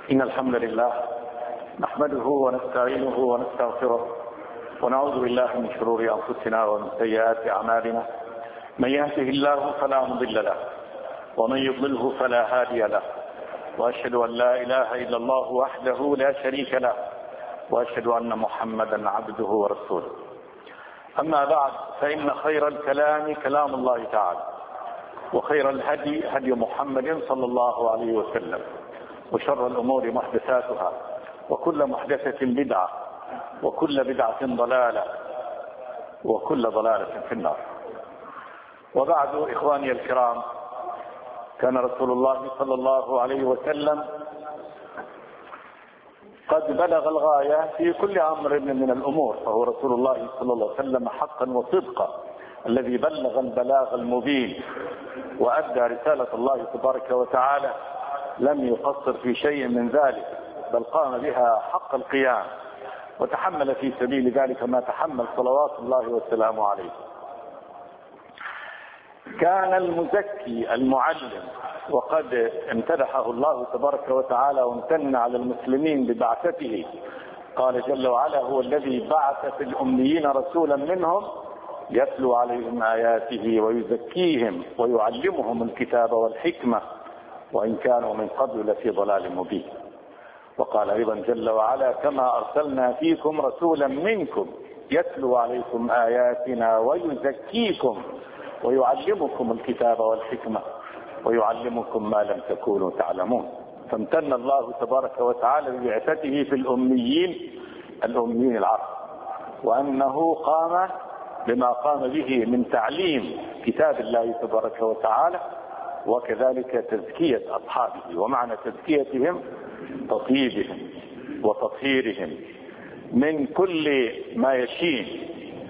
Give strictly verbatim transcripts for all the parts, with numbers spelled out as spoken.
إن الحمد لله نحمده ونستعينه ونستغفره ونعوذ بالله من شرور أنفسنا ومن سيئات أعمالنا. من يهده الله فلا مضل له ومن يضلله فلا هادي له، وأشهد أن لا إله إلا الله وحده لا شريك له، وأشهد أن محمدا عبده ورسوله. أما بعد، فإن خير الكلام كلام الله تعالى، وخير الهدي هدي محمد صلى الله عليه وسلم، وشر الأمور محدثاتها، وكل محدثة بدعة، وكل بدعة ضلالة، وكل ضلالة في النار. وبعد، إخواني الكرام، كان رسول الله صلى الله عليه وسلم قد بلغ الغاية في كل أمر من الأمور، فهو رسول الله صلى الله عليه وسلم حقا وصدقا الذي بلغ البلاغ المبين وأدى رسالة الله تبارك وتعالى، لم يقصر في شيء من ذلك، بل قام بها حق القيام، وتحمل في سبيل ذلك ما تحمل صلوات الله وسلامه عليه. كان المزكي المعلم، وقد امتدحه الله تبارك وتعالى وامتن على المسلمين ببعثته. قال جل وعلا: هو الذي بعث في الأميين رسولا منهم يتلو عليهم آياته ويزكيهم ويعلمهم الكتاب والحكمة وإن كانوا من قبل لفي ضلال مبين. وقال أيضا جل وعلا: كما أرسلنا فيكم رسولا منكم يتلو عليكم آياتنا ويزكيكم ويعلمكم الكتاب والحكمة ويعلمكم ما لم تكونوا تعلمون. فامتن الله تبارك وتعالى ببعثته في الأميين الأميين العرب، وأنه قام بما قام به من تعليم كتاب الله تبارك وتعالى، وكذلك تزكية أصحابه. ومعنى تزكيتهم تطيبهم وتطهيرهم من كل ما يشين،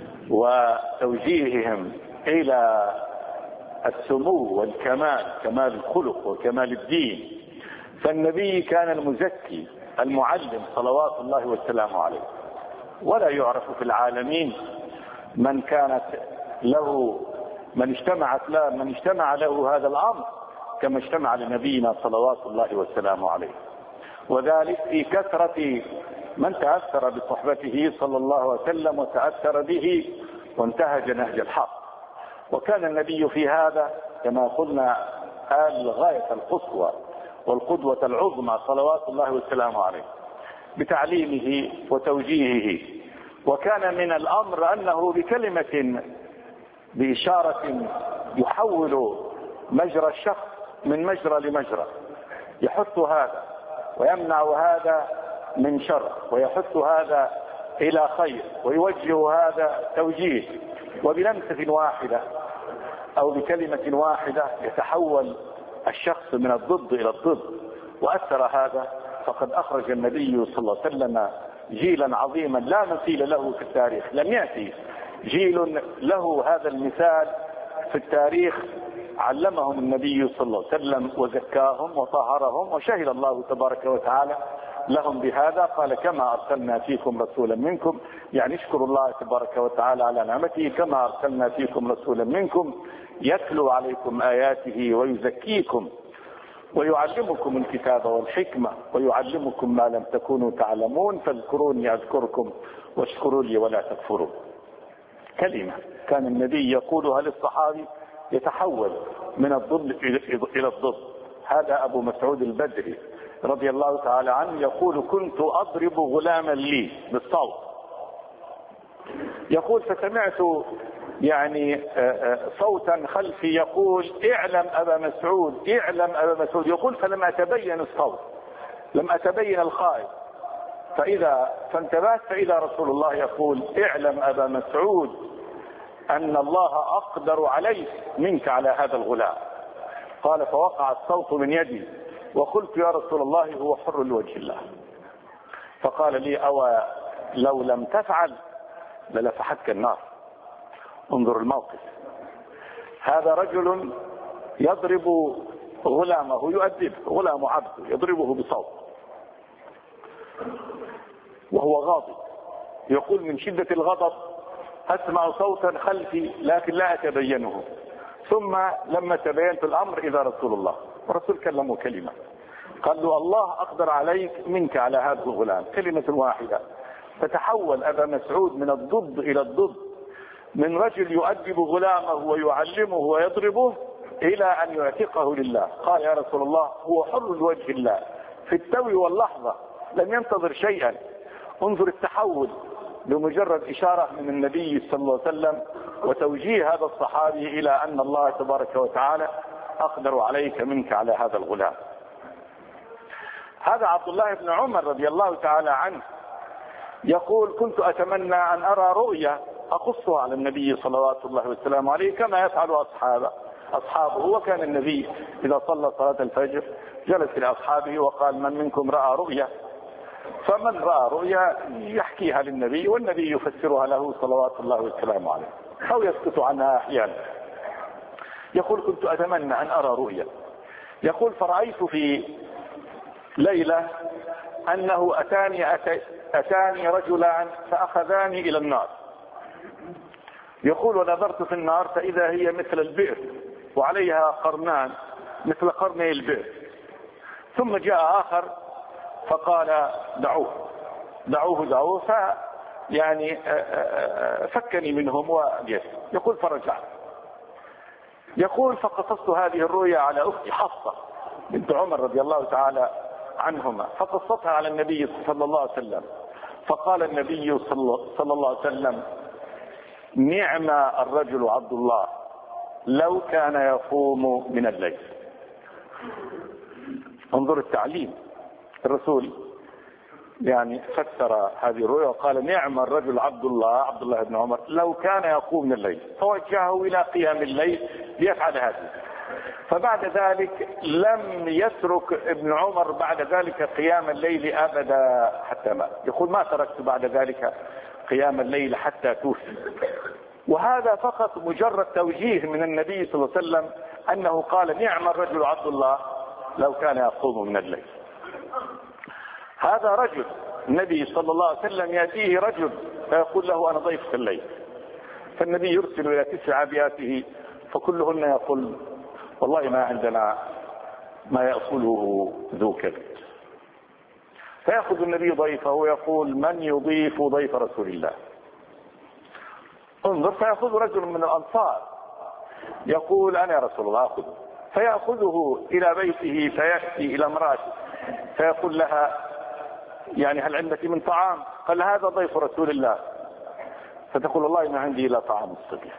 وتوجيههم إلى السمو والكمال، كمال الخلق وكمال الدين. فالنبي كان المزكي المعلم صلوات الله والسلام عليه، ولا يعرف في العالمين من كانت له من اجتمعت له من اجتمع له هذا الأمر كما اجتمع لنبينا صلوات الله والسلام عليه، وذلك في كثرة من تأثر بصحبته صلى الله عليه وسلم وتأثر به وانتهج نهج الحق. وكان النبي في هذا كما قلنا آل الغاية القصوى والقدوة العظمى صلوات الله والسلام عليه بتعليمه وتوجيهه. وكان من الأمر أنه بكلمة بإشارة يحول مجرى الشخص من مجرى لمجرى، يحث هذا ويمنع هذا من شر، ويحث هذا إلى خير، ويوجه هذا توجيه، وبلمسة واحدة أو بكلمة واحدة يتحول الشخص من الضد إلى الضد. وأثر هذا، فقد أخرج النبي صلى الله عليه وسلم جيلا عظيما لا مثيل له في التاريخ. لم يأتي جيل له هذا المثال في التاريخ. علمهم النبي صلى الله عليه وسلم وزكاهم وطهرهم، وشهد الله تبارك وتعالى لهم بهذا. قال: كما أرسلنا فيكم رسولا منكم، يعني اشكروا الله تبارك وتعالى على نعمته. كما أرسلنا فيكم رسولا منكم يتلو عليكم آياته ويزكيكم ويعلمكم الكتاب والحكمة ويعلمكم ما لم تكونوا تعلمون فاذكروني أذكركم واشكروا لي ولا تكفرون. كلمة كان النبي يقولها للصحابي يتحول من الضد إلى الضد. هذا أبو مسعود البدري رضي الله تعالى عنه يقول: كنت أضرب غلاما لي بالصوت. يقول: فسمعت يعني صوتا خلفي يقول: اعلم أبا مسعود، اعلم أبا مسعود. يقول: فلم أتبين الصوت، لم أتبين الخائف، فإذا فانتبهت فإذا رسول الله يقول: اعلم أبا مسعود أن الله أقدر عليك منك على هذا الغلام. قال: فوقع الصوت من يدي، وقلت: يا رسول الله هو حر لوجه الله. فقال لي: أو لو لم تفعل للفحتك النار. انظر الموقف. هذا رجل يضرب غلامه، يؤدبه، غلام عبده يضربه بصوت وهو غاضب. يقول: من شدة الغضب أسمع صوتا خلفي لكن لا أتبينه، ثم لما تبينت الأمر إذا رسول الله، ورسول كلمه كلمة. قال له الله أقدر عليك منك على هذا الغلام، كلمة واحدة فتحول أبا مسعود من الضد إلى الضد، من رجل يؤدب غلامه ويعلمه ويضربه إلى أن يعتقه لله. قال يا رسول الله هو حر لوجه الله في التو واللحظة، لم ينتظر شيئا. انظر التحول بمجرد إشارة من النبي صلى الله عليه وسلم وتوجيه هذا الصحابي إلى أن الله تبارك وتعالى أقدر عليك منك على هذا الغلام. هذا عبد الله بن عمر رضي الله تعالى عنه يقول كنت أتمنى أن أرى رؤيا أقصها على النبي صلوات الله وسلامه عليه كما يفعل أصحابه أصحابه وكان النبي إذا صلى صلاة الفجر جلس إلى أصحابه وقال من منكم رأى رؤيا، فمن رأى رؤيا يحكيها للنبي والنبي يفسرها له صلوات الله وسلامه عليه أو يسكت عنها أحيانا. يقول كنت أتمنى أن أرى رؤيا، يقول فرأيت في ليلة أنه أتاني, أتاني رجلان فأخذاني إلى النار. يقول ونظرت في النار فإذا هي مثل البئر وعليها قرنان مثل قرني البئر، ثم جاء آخر فقال دعوه دعوه دعوه ف يعني فكني منهم وجيت. يقول فرجعت. يقول فقصصت هذه الرؤيا على أختي حفصة بنت عمر رضي الله تعالى عنهما، فقصتها على النبي صلى الله عليه وسلم، فقال النبي صلى الله عليه وسلم نعم الرجل عبد الله لو كان يقوم من الليل. انظر التعليم، الرسول يعني فسر هذه الرؤيا وقال نعم الرجل عبد الله عبد الله بن عمر لو كان يقوم من الليل، فوجهه إلى قيام الليل ليفعل هذا. فبعد ذلك لم يترك ابن عمر بعد ذلك قيام الليل أبدا حتى مات. يقول ما تركت بعد ذلك قيام الليل حتى توفي. وهذا فقط مجرد توجيه من النبي صلى الله عليه وسلم أنه قال نعم الرجل عبد الله لو كان يقوم من الليل. هذا رجل النبي صلى الله عليه وسلم يأتيه رجل فيقول له أنا ضيف في الليل، فالنبي يرسل إلى تسع أبياته فكلهن يقول والله ما عندنا ما يأكله ذو كبد. فيأخذ النبي ضيفه ويقول من يضيف ضيف رسول الله؟ انظر، فيأخذ رجل من الأنصار يقول أنا يا رسول الله أخذه، فيأخذه إلى بيته فيأتي إلى امرأته فيقول لها يعني هل عندك من طعام؟ قال هذا ضيف رسول الله. فتقول والله ما عندي إلا طعام الصبح.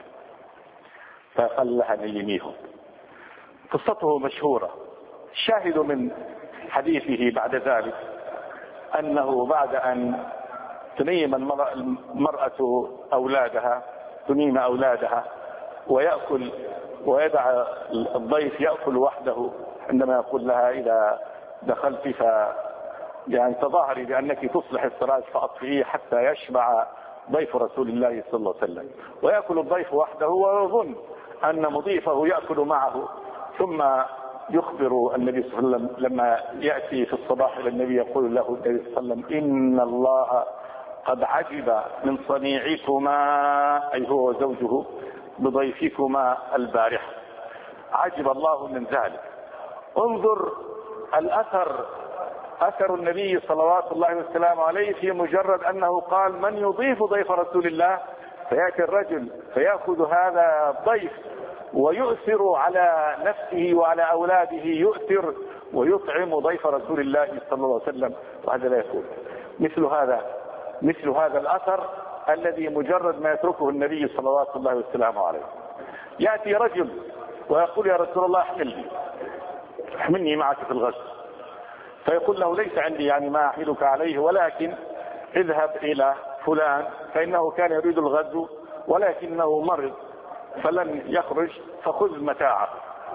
فقال لها نيميهم. قصته مشهورة. الشاهد من حديثه بعد ذلك أنه بعد أن تنيم المرأة أولادها تنيم أولادها ويأكل ويدع الضيف يأكل وحده، عندما يقول لها إذا دخلت ف يعني تظاهري بأنك تصلح السراج فأطفئيه حتى يشبع ضيف رسول الله صلى الله عليه وسلم، ويأكل الضيف وحده ويظن أن مضيفه يأكل معه. ثم يخبر النبي صلى الله عليه وسلم لما يأتي في الصباح إلى النبي يقول له النبي صلى الله عليه وسلم إن الله قد عجب من صنيعكما، أي هو وزوجه، بضيفكما البارحة، عجب الله من ذلك. انظر الأثر، أثر النبي صلوات الله وسلامه عليه في مجرد أنه قال من يضيف ضيف رسول الله، فيأتي الرجل فيأخذ هذا الضيف ويؤثر على نفسه وعلى أولاده، يؤثر ويطعم ضيف رسول الله صلى الله عليه وسلم. وهذا لا يكون مثل هذا مثل هذا الأثر الذي مجرد ما يتركه النبي صلوات الله وسلامه عليه. يأتي رجل ويقول يا رسول الله احملني احملني معك في الغزو، فيقول له ليس عندي يعني ما أحملك عليه، ولكن اذهب إلى فلان فإنه كان يريد الغزو ولكنه مرض فلن يخرج فخذ متاعه.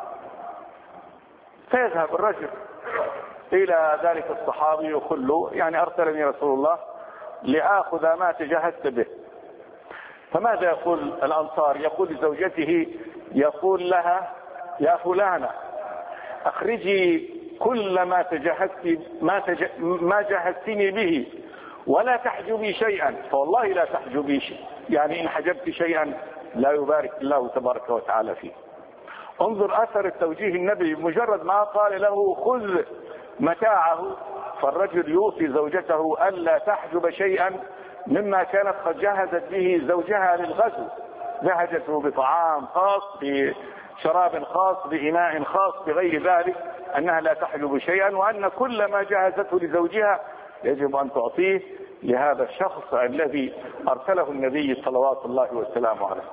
فيذهب الرجل إلى ذلك الصحابي يقول له يعني أرسلني رسول الله لآخذ ما تجهزت به. فماذا يقول الأنصار؟ يقول لزوجته يقول لها يا فلانة أخرجي كل ما تجهزت ما, تج... ما جهزتني به ولا تحجبي شيئا، فوالله لا تحجبي شيء، يعني إن حجبت شيئا لا يبارك الله تبارك وتعالى فيه. انظر أثر التوجيه النبي، مجرد ما قال له خذ متاعه، فالرجل يوصي زوجته ألا تحجب شيئا مما كانت قد جهزت به زوجها للغزو، جهزته بطعام خاص، بشراب خاص، بإناء خاص، بغير ذلك، أنها لا تحجب شيئا، وأن كل ما جهزته لزوجها يجب أن تعطيه لهذا الشخص الذي أرسله النبي صلوات الله وسلامه عليه.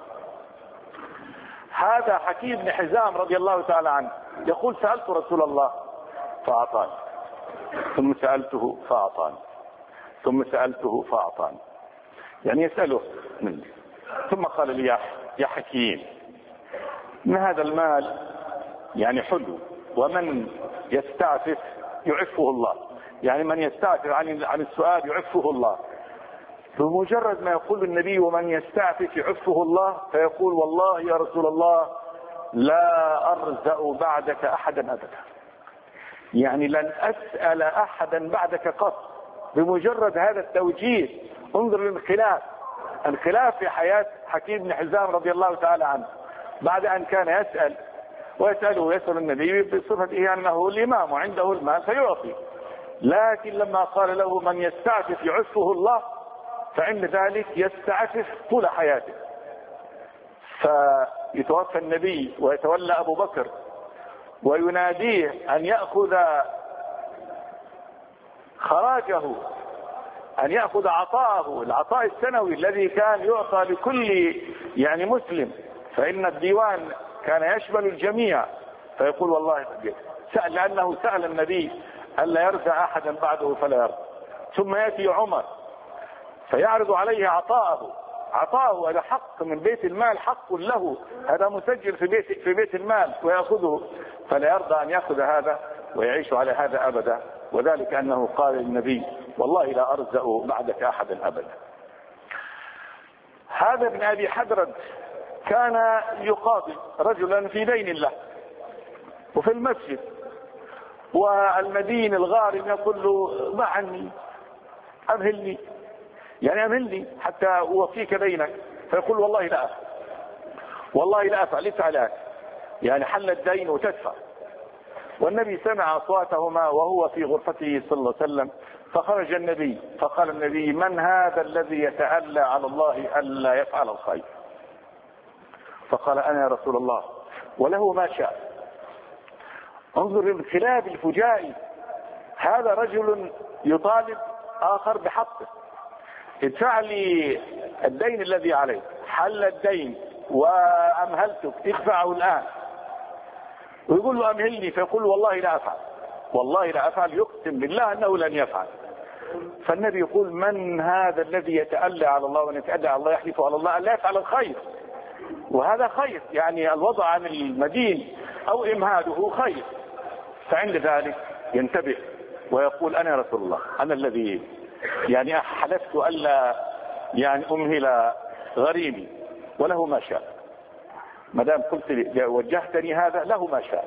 هذا حكيم بن حزام رضي الله تعالى عنه يقول: سألت رسول الله فأعطاني، ثم سألته فأعطاني، ثم سألته فأعطاني، يعني يسأله مني. ثم قال لي: يا حكيم، إن هذا المال يعني حلو، ومن يستعفف يعفه الله، يعني من يستعفف عن عن السؤال يعفه الله. بمجرد ما يقول النبي ومن يستعفف يعفه الله، فيقول: والله يا رسول الله لا أرزأ بعدك أحدا أبدا، يعني لن أسأل أحدا بعدك قط. بمجرد هذا التوجيه، انظر للخلاف، الخلاف في حياة حكيم بن حزام رضي الله تعالى عنه، بعد أن كان يسأل ويسأله ويسأل النبي بصفته أنه الإمام وعنده المال فيعطي، لكن لما قال له من يستعفف يعفه الله، فعند ذلك يستعفف طول حياته. فيتوفى النبي ويتولى أبو بكر ويناديه أن يأخذ خراجه، أن يأخذ عطاءه، العطاء السنوي الذي كان يعطى لكل يعني مسلم، فإن الديوان كان يشمل الجميع. فيقول: والله سأل، لأنه سأل النبي ألا يرجع أحدا بعده فلا يرجع. ثم يأتي عمر فيعرض عليه عطاءه، عطاءه هذا حق من بيت المال، حق له، هذا مسجل في بيت في بيت المال، ويأخذه، فلا يرضى أن يأخذ هذا ويعيش على هذا أبدا، وذلك أنه قال للنبي: والله لا أرزأ بعدك أحدا أبدا. هذا ابن أبي حدرد كان يقاضي رجلا في دين الله وفي المسجد، والمدين الغارم يقول له: ضع عني، أمهلني، يعني أمهلني حتى أوفيك دينك. فيقول: والله لا أفعل، والله لا أفعل، افعل، يعني حل الدين وتدفع. والنبي سمع أصواتهما وهو في غرفته صلى الله عليه وسلم، فخرج النبي فقال النبي: من هذا الذي يتألى على الله ألا يفعل الخير؟ فقال: أنا يا رسول الله، وله ما شاء. انظر للخلاف الفجائي، هذا رجل يطالب آخر بحقه: ادفع لي الدين الذي عليك، حل الدين وأمهلتك، ادفعه الآن. ويقول له: أمهلني، فيقول: والله لا أفعل، والله لا أفعل، يقسم بالله أنه لن يفعل. فالنبي يقول: من هذا الذي يتألى على الله؟ وأن يتألى على الله يحلف على الله أن لا يفعل الخير، وهذا خير، يعني الوضع عن المدين أو إمهاله خير. فعند ذلك ينتبه ويقول: أنا يا رسول الله، أنا الذي يعني حلفت ألا يعني أمهل غريمي، وله ما شاء، ما دام قلت لي وجهتني هذا له ما شاء.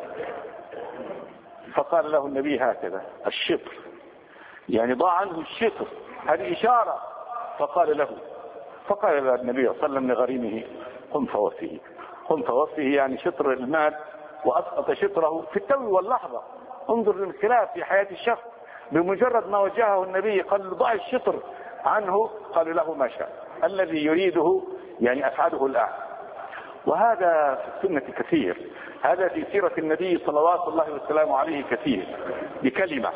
فقال له النبي: هكذا الشطر، يعني ضاع عنه الشطر، هذه إشارة. فقال له فقال له النبي صلى الله عليه وسلم لغريمه: قم فوفيه، قم فوفيه، يعني شطر المال، وأسقط شطره في التو واللحظة. انظر للخلاف في حياة الشخص، بمجرد ما وجهه النبي قال له: ضع الشطر عنه، قال له ما شاء، الذي يريده يعني أفعله الآن. وهذا في السنة كثير، هذا في سيرة النبي صلوات الله وسلامه عليه كثير. بكلمة،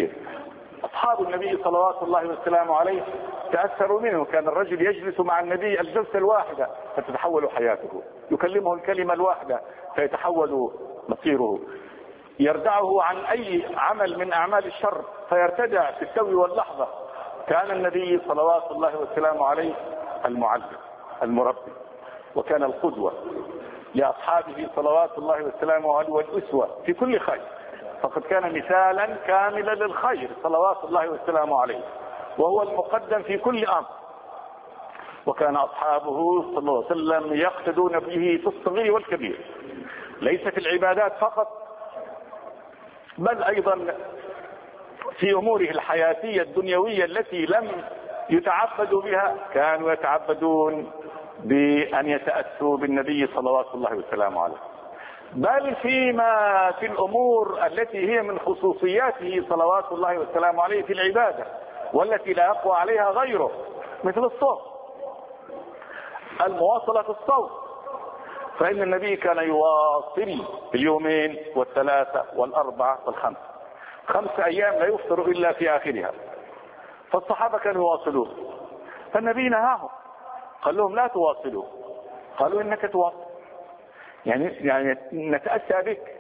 أصحاب النبي صلوات الله وسلامه عليه تأثروا منه. كان الرجل يجلس مع النبي الجلسة الواحدة فتتحول حياته، يكلمه الكلمة الواحدة فيتحول مصيره، يردعه عن أي عمل من أعمال الشر فيرتدع في التو واللحظة. كان النبي صلوات الله وسلامه عليه المعلم المربي، وكان القدوة لأصحابه صلوات الله وسلامه عليه والأسوة في كل خير، فقد كان مثالا كاملا للخير صلوات الله وسلامه عليه، وهو المقدم في كل أمر. وكان أصحابه صلى الله عليه وسلم يقتدون به في الصغير والكبير، ليس في العبادات فقط، بل أيضا في أموره الحياتية الدنيوية التي لم يتعبدوا بها، كانوا يتعبدون بأن يتأسوا بالنبي صلوات الله وسلامه عليه. بل فيما في الأمور التي هي من خصوصياته صلوات الله والسلام عليه في العبادة والتي لا يقوى عليها غيره، مثل الصوم، المواصلة في الصوم. فإن النبي كان يواصل اليومين والثلاثة والأربعة والخمسة، خمس أيام لا يفطر إلا في آخرها. فالصحابة كانوا يواصلون، فالنبي نهاهم، قال لهم لا تواصلوا. قالوا إنك تواصل، يعني يعني نتأسى بك.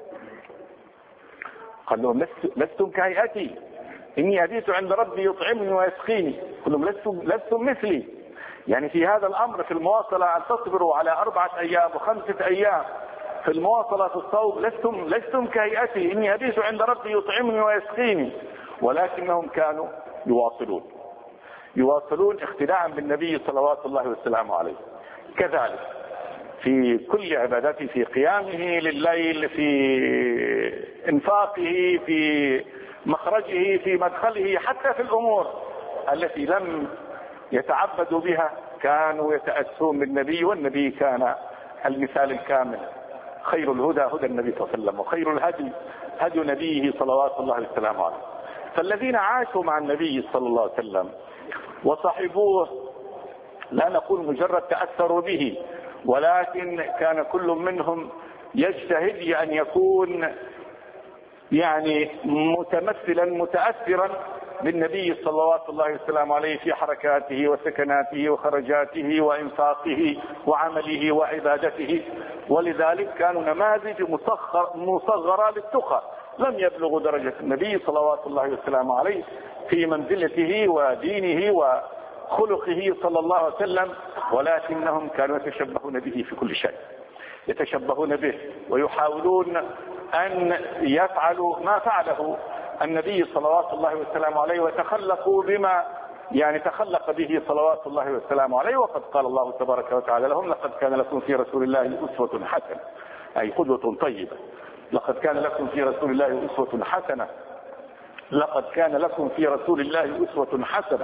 قال لهم لست لستم كهيئتي، إني أبيت عند ربي يطعمني ويسقيني. قال لهم لستم لستم مثلي، يعني في هذا الأمر في المواصلة أن تصبروا على أربعة أيام وخمسة أيام في المواصلة في الصوم، لستم لستم كهيئتي، إني أبيت عند ربي يطعمني ويسقيني. ولكنهم كانوا يواصلون يواصلون اقتداء بالنبي صلوات الله والسلام عليه. كذلك في كل عبادته، في قيامه لليل، في انفاقه، في مخرجه، في مدخله، حتى في الأمور التي لم يتعبدوا بها كانوا يتأسون بالنبي. والنبي كان المثال الكامل. خير الهدى هدى النبي صلى الله عليه وسلم، وخير الهدي هدي نبيه صلوات الله والسلام عليه. فالذين عاشوا مع النبي صلى الله عليه وسلم وصحبوه، لا نقول مجرد تأثروا به، ولكن كان كل منهم يجتهد أن يكون يعني متمثلا متأثرا بالنبي صلوات الله والسلام عليه في حركاته وسكناته وخرجاته وإنفاقه وعمله وعبادته. ولذلك كانوا نماذج مصغر مصغرة للتقى، لم يبلغوا درجة النبي صلوات الله والسلام عليه في منزلته ودينه وخلقه صلى الله عليه وسلم، ولكنهم كانوا يتشبهون به في كل شيء، يتشبهون به ويحاولون أن يفعلوا ما فعله النبي صلوات الله والسلام عليه، وتخلقوا بما يعني تخلق به صلوات الله والسلام عليه. وقد قال الله تبارك وتعالى لهم: لقد كان لكم في رسول الله أسوة حسنة، أي قدوة طيبة. لقد كان لكم في رسول الله أسوة حسنة، لقد كان لكم في رسول الله أسوة حسنة.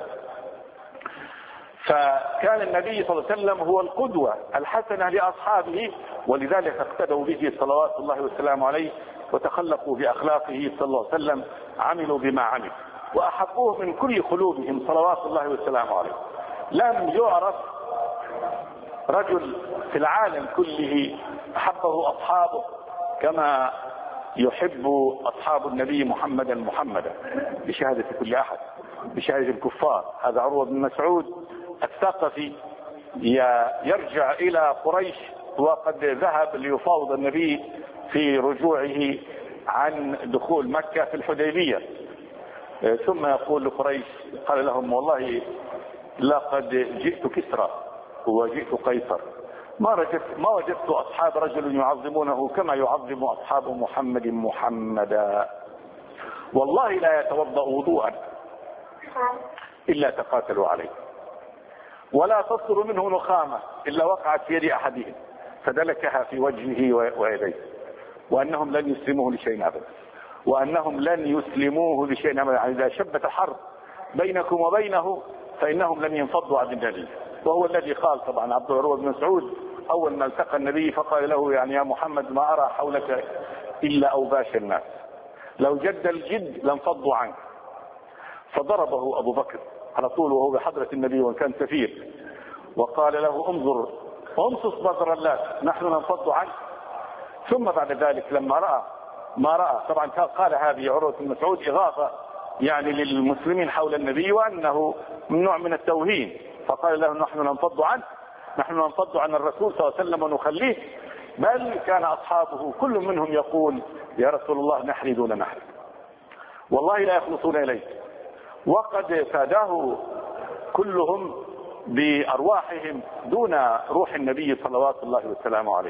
فكان النبي صلى الله عليه وسلم هو القدوة الحسنة لأصحابه، ولذلك اقتدوا به صلوات الله والسلام عليه وتخلقوا بأخلاقه صلى الله عليه وسلم، عملوا بما عمل وأحبوه من كل قلوبهم صلوات الله والسلام عليه. لم يعرف رجل في العالم كله أحبه أصحابه كما يحب أصحاب النبي محمدا محمدا، بشهادة كل أحد، بشهادة الكفار. هذا عروة بن مسعود الثقفي يرجع إلى قريش وقد ذهب ليفاوض النبي في رجوعه عن دخول مكة في الحديبية، ثم يقول لقريش، قال لهم: والله لقد جئت كسرى وجئت قيصر، ما وجدت ما وجدت أصحاب رجل يعظمونه كما يعظم أصحاب محمد محمدا، والله لا يتوضأ وضوءا إلا تقاتلوا عليه، ولا تصدر منه نخامة إلا وقعت في يد أحدهم فدلكها في وجهه ويديه، وأنهم لن يسلموه لشيء أبدا، وأنهم لن يسلموه لشيء أبدا. يعني إذا شبت حرب بينكم وبينه فإنهم لن ينفضوا عن النبي. وهو الذي قال طبعا عبد العروة بن مسعود أول ما التقى النبي فقال له: يعني يا محمد ما أرى حولك إلا أوباش الناس، لو جد الجد لانفضوا عنك. فضربه أبو بكر على طول وهو بحضرة النبي وكان سفير، وقال له: انظر امصص بدر الله، نحن ننفض عنك. ثم بعد ذلك لما رأى ما رأى، طبعا قال هذه عروة بن مسعود إغاظة يعني للمسلمين حول النبي وأنه من نوع من التوهين، فقال له: نحن ننفض عنك، نحن ننفض عن الرسول صلى الله عليه وسلم ونخليه. بل كان أصحابه كل منهم يقول: يا رسول الله نحري دون نحري، والله لا يخلصون إليك. وقد فاداه كلهم بأرواحهم دون روح النبي صلوات الله والسلام عليه.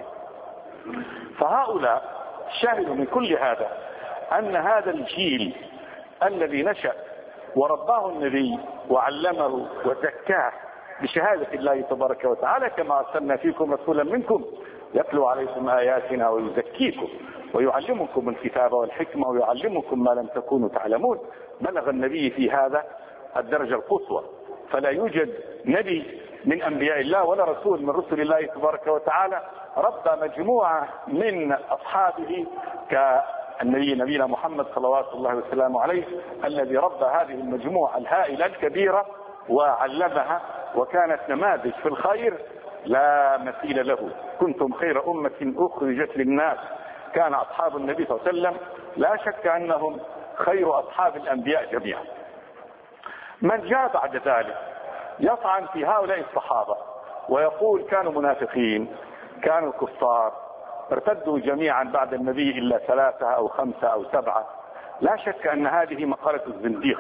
فهؤلاء شاهدوا من كل هذا أن هذا الجيل الذي نشأ ورباه النبي وعلمه وزكاه بشهادة الله تبارك وتعالى: كما أرسلنا فيكم رسولا منكم يتلو عليكم آياتنا ويزكيكم ويعلمكم الكتاب والحكمة ويعلمكم ما لم تكونوا تعلمون. بلغ النبي في هذا الدرجة القصوى، فلا يوجد نبي من أنبياء الله ولا رسول من رسل الله تبارك وتعالى ربى مجموعة من أصحابه كالنبي نبينا محمد صلوات الله وسلامه عليه، الذي ربى هذه المجموعة الهائلة الكبيرة وعلمها، وكانت نماذج في الخير لا مثيل له. كنتم خير أمة أخرجت للناس. كان أصحاب النبي صلى الله عليه وسلم لا شك أنهم خير أصحاب الأنبياء جميعا. من جاء بعد ذلك يطعن في هؤلاء الصحابة ويقول كانوا منافقين، كانوا كفار، ارتدوا جميعا بعد النبي إلا ثلاثة أو خمسة أو سبعة، لا شك أن هذه مقالة الزنديق.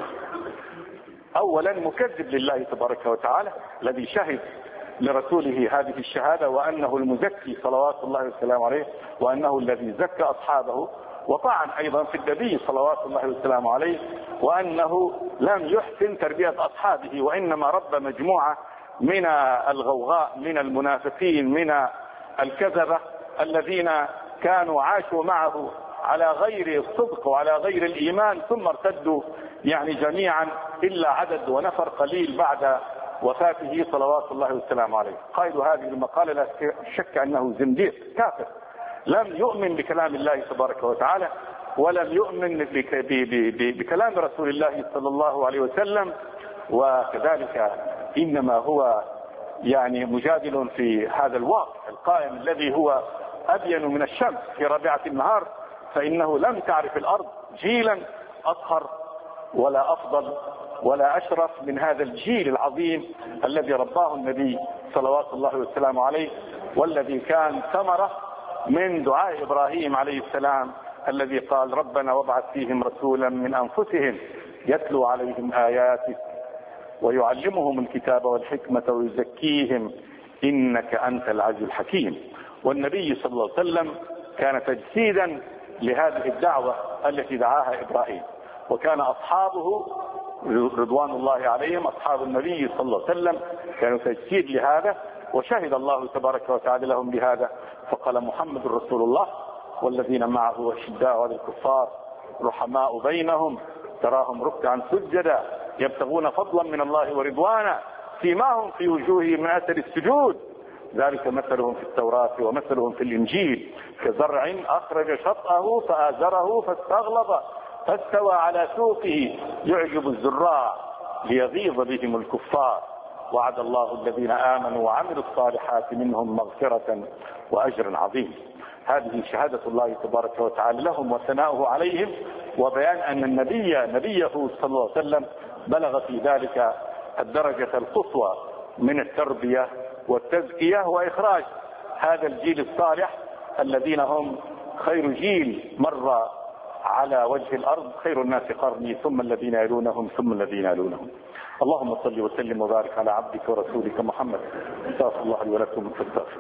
أولا مكذب لله تبارك وتعالى الذي شهد لرسوله هذه الشهادة وأنه المزكي صلوات الله وسلامه عليه، وأنه الذي زكى أصحابه، وطعن أيضا في النبي صلوات الله وسلامه عليه وأنه لم يحسن تربية أصحابه، وإنما ربى مجموعة من الغوغاء، من المنافقين، من الكذبة، الذين كانوا عاشوا معه على غير الصدق وعلى غير الإيمان، ثم ارتدوا يعني جميعا إلا عدد ونفر قليل بعد وفاته صلوات الله والسلام عليه. قائل هذه المقالة لا شك أنه زنديق كافر، لم يؤمن بكلام الله تبارك وتعالى، ولم يؤمن بكلام رسول الله صلى الله عليه وسلم، وكذلك إنما هو يعني مجادل في هذا الواقع القائم الذي هو أبين من الشمس في ربيعة النهار، فإنه لم تعرف الأرض جيلا أطهر ولا أفضل ولا أشرف من هذا الجيل العظيم الذي رباه النبي صلوات الله والسلام عليه، والذي كان ثمرة من دعاء إبراهيم عليه السلام الذي قال ربنا وابعث فيهم رسولا من أنفسهم يتلو عليهم آياتك ويعلمهم الكتاب والحكمة ويزكيهم إنك أنت العزيز الحكيم. والنبي صلى الله عليه وسلم كان تجسيدا لهذه الدعوة التي دعاها إبراهيم، وكان أصحابه رضوان الله عليهم أصحاب النبي صلى الله عليه وسلم كانوا تجسيد لهذا، وشهد الله تبارك وتعالى لهم بهذا، فقال محمد رسول الله والذين معه أشداء على الكفار رحماء بينهم تراهم ركعا سجدا يبتغون فضلا من الله ورضوانا سيماهم في وجوههم من أثر السجود ذلك مثلهم في التوراة ومثلهم في الإنجيل كزرع أخرج شطأه فآزره فاستغلظ فاستوى على سوقه يعجب الزراع ليغيظ بهم الكفار وعد الله الذين آمنوا وعملوا الصالحات منهم مغفرة وأجر عظيم. هذه شهادة الله تبارك وتعالى لهم وثناؤه عليهم، وبيان أن النبي نبيه صلى الله عليه وسلم بلغ في ذلك الدرجة القصوى من التربية والتزكية وإخراج هذا الجيل الصالح الذين هم خير جيل مر على وجه الأرض، خير الناس قرني ثم الذين يلونهم ثم الذين يلونهم. اللهم صل وسلم وبارك على عبدك ورسولك محمد. استغفر الله لي ولكم فاستغفروا.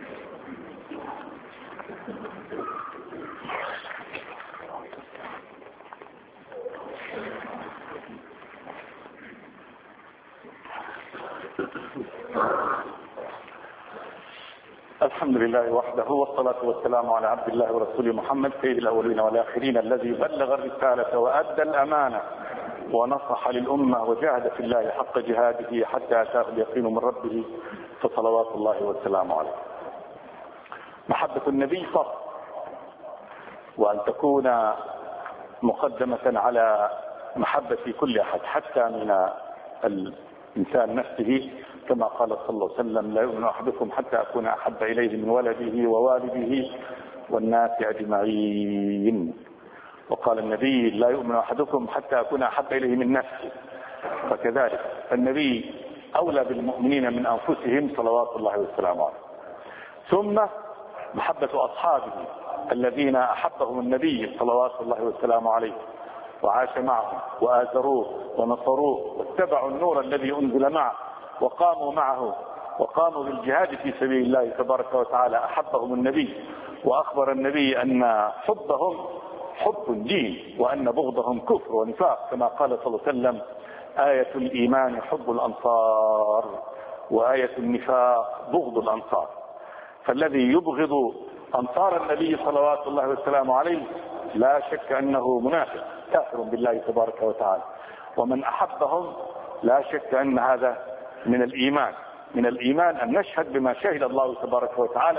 الحمد لله وحده والصلاة والسلام على عبد الله ورسوله محمد سيد الأولين والآخرين الذي بلغ الرسالة وأدى الأمانة ونصح للأمة وجاهد في الله حق جهاده حتى أتاه اليقين من ربه فصلوات الله والسلام عليه. محبة النبي فضل، وأن تكون مقدمة على محبة كل أحد حتى من الإنسان نفسه، كما قال صلى الله عليه وسلم لا يؤمن أحدكم حتى أكون أحب إليه من ولده ووالده والناس أجمعين. وقال النبي لا يؤمن أحدكم حتى أكون أحب إليه من نفسه، فكذلك النبي أولى بالمؤمنين من أنفسهم صلوات الله والسلام عليه. ثم محبة أصحابه الذين أحبهم النبي صلوات الله والسلام عليه وعاش معهم وآزروه ونصروه واتبعوا النور الذي أنزل معه وقاموا معه وقاموا بالجهاد في سبيل الله تبارك وتعالى. أحبهم النبي وأخبر النبي أن حبهم حب الدين وأن بغضهم كفر ونفاق، كما قال صلى الله عليه وسلم آية الإيمان حب الأنصار وآية النفاق بغض الأنصار. فالذي يبغض أنصار النبي صلوات الله والسلام عليه لا شك أنه منافق كافر بالله تبارك وتعالى، ومن أحبهم لا شك أن هذا من الإيمان. من الإيمان أن نشهد بما شهد الله تبارك وتعالى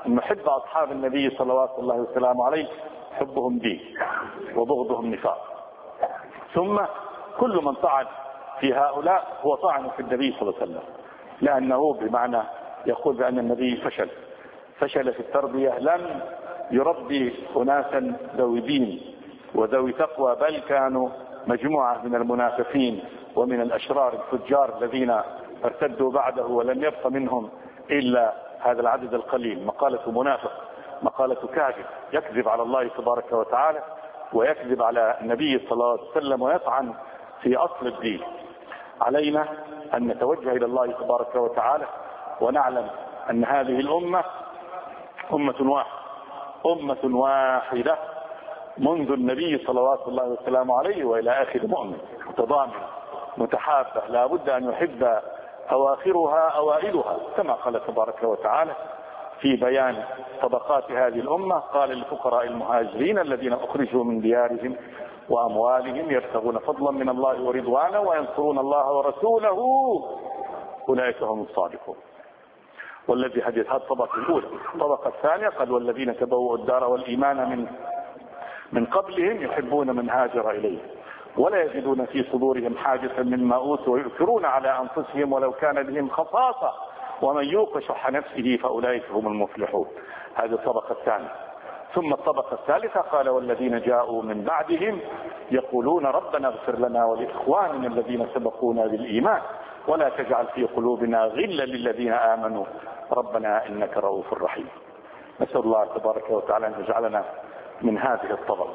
أن نحب أصحاب النبي صلوات الله وسلامه عليه حبهم دين وبغضهم نفاق. ثم كل من طعن في هؤلاء هو طعن في النبي صلى الله عليه وسلم، لأنه بمعنى يقول بأن النبي فشل فشل في التربية، لم يربي أناسا ذوي دين وذوي تقوى، بل كانوا مجموعة من المنافقين ومن الأشرار الفجار الذين ارتدوا بعده ولم يبق منهم إلا هذا العدد القليل. مقالة منافق، مقالة كاذب، يكذب على الله تبارك وتعالى ويكذب على النبي صلى الله عليه وسلم ويطعن في أصل الدين. علينا أن نتوجه إلى الله تبارك وتعالى ونعلم أن هذه الأمة أمة واحدة أمة واحدة منذ النبي صلوات الله وسلامه عليه وإلى آخر مؤمن، متضامنة متحابة، لا بد أن يحب أواخرها أوائلها، كما قال تبارك وتعالى في بيان طبقات هذه الأمة. قال للفقراء المهاجرين الذين أخرجوا من ديارهم وأموالهم يبتغون فضلا من الله ورضوانا وينصرون الله ورسوله أولئك هم الصادقون. والذي هذه الطبقة الأولى. الطبقة الثانية قال والذين تبوؤوا الدار والإيمان من من قبلهم يحبون من هاجر إليه ولا يجدون في صدورهم حاجة مما أوتوا ويؤثرون على أنفسهم ولو كان بهم خصاصة ومن يوق شح نفسه فأولئك هم المفلحون. هذه الطبقة الثانية. ثم الطبقة الثالثة قال والذين جاءوا من بعدهم يقولون ربنا اغفر لنا ولإخواننا الذين سبقونا بالإيمان ولا تجعل في قلوبنا غلا للذين آمنوا ربنا إنك رؤوف رحيم. نسأل الله تبارك وتعالى أن يجعلنا من هذه الطبقة.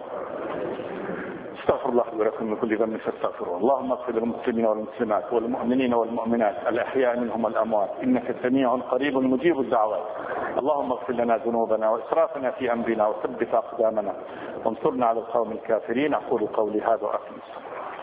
استغفر الله ولكم من كل ذنب فاستغفروه. اللهم اغفر للمسلمين والمسلمات والمؤمنين والمؤمنات الأحياء منهم والأموات إنك سميع قريب مجيب الدعوات. اللهم اغفر لنا ذنوبنا وإسرافنا في أمرنا وثبت أقدامنا وانصرنا على القوم الكافرين. أقول قولي هذا وأقم الصلاة.